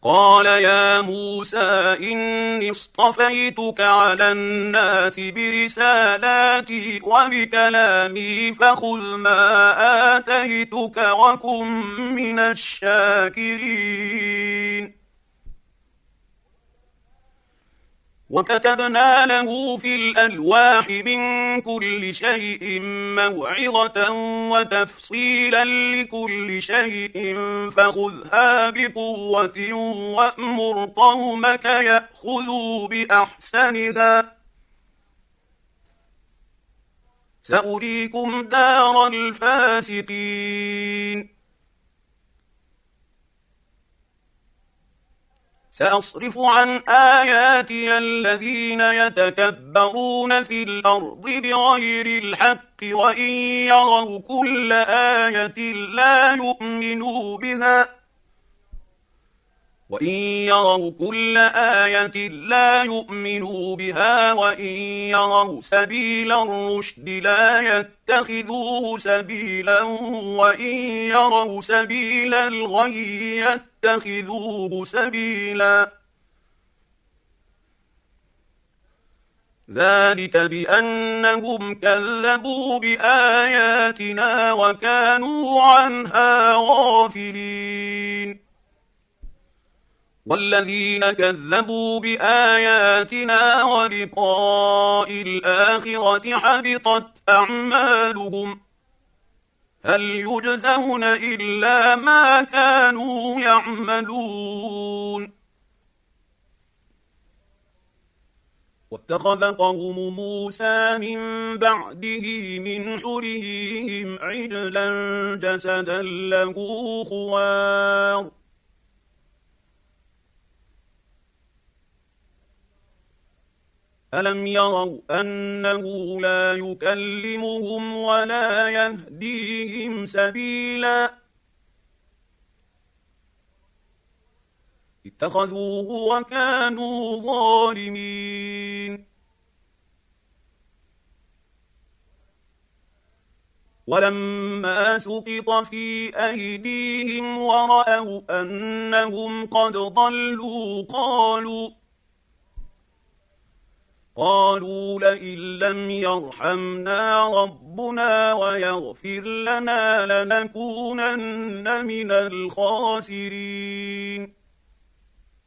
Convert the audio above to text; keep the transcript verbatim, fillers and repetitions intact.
قال يا موسى إني اصطفيتك على الناس برسالاتي وبكلامي فخذ ما آتيتك وكن من الشاكرين. وكتبنا له في الألواح من كل شيء موعظة وتفصيلا لكل شيء فخذها بقوة وأمر قومك يأخذوا بأحسنها سأريكم دار الفاسقين. سأصرف عن آياتي الذين يتكبرون في الأرض بغير الحق وإن يروا كل آية لا يؤمنوا بها وإن يروا كل آية لا يؤمنوا بها وإن يروا سبيل الرشد لا يتخذوه سبيلا وإن يروا سبيل الغي يتخذوه سبيلا. ذلك بأنهم كذبوا بآياتنا وكانوا عنها غافلين. والذين كذبوا بآياتنا ولقاء الآخرة حبطت أعمالهم هل يجزون إلا ما كانوا يعملون. واتخذ قوم موسى من بعده من حليهم عجلا جسدا له خوار ألم يروا أنه لا يكلمهم ولا يهديهم سبيلا اتخذوه وكانوا ظالمين. ولما سقط في أيديهم ورأوا أنهم قد ضلوا قالوا قالوا لئن لم يرحمنا ربنا ويغفر لنا لنكونن من الخاسرين.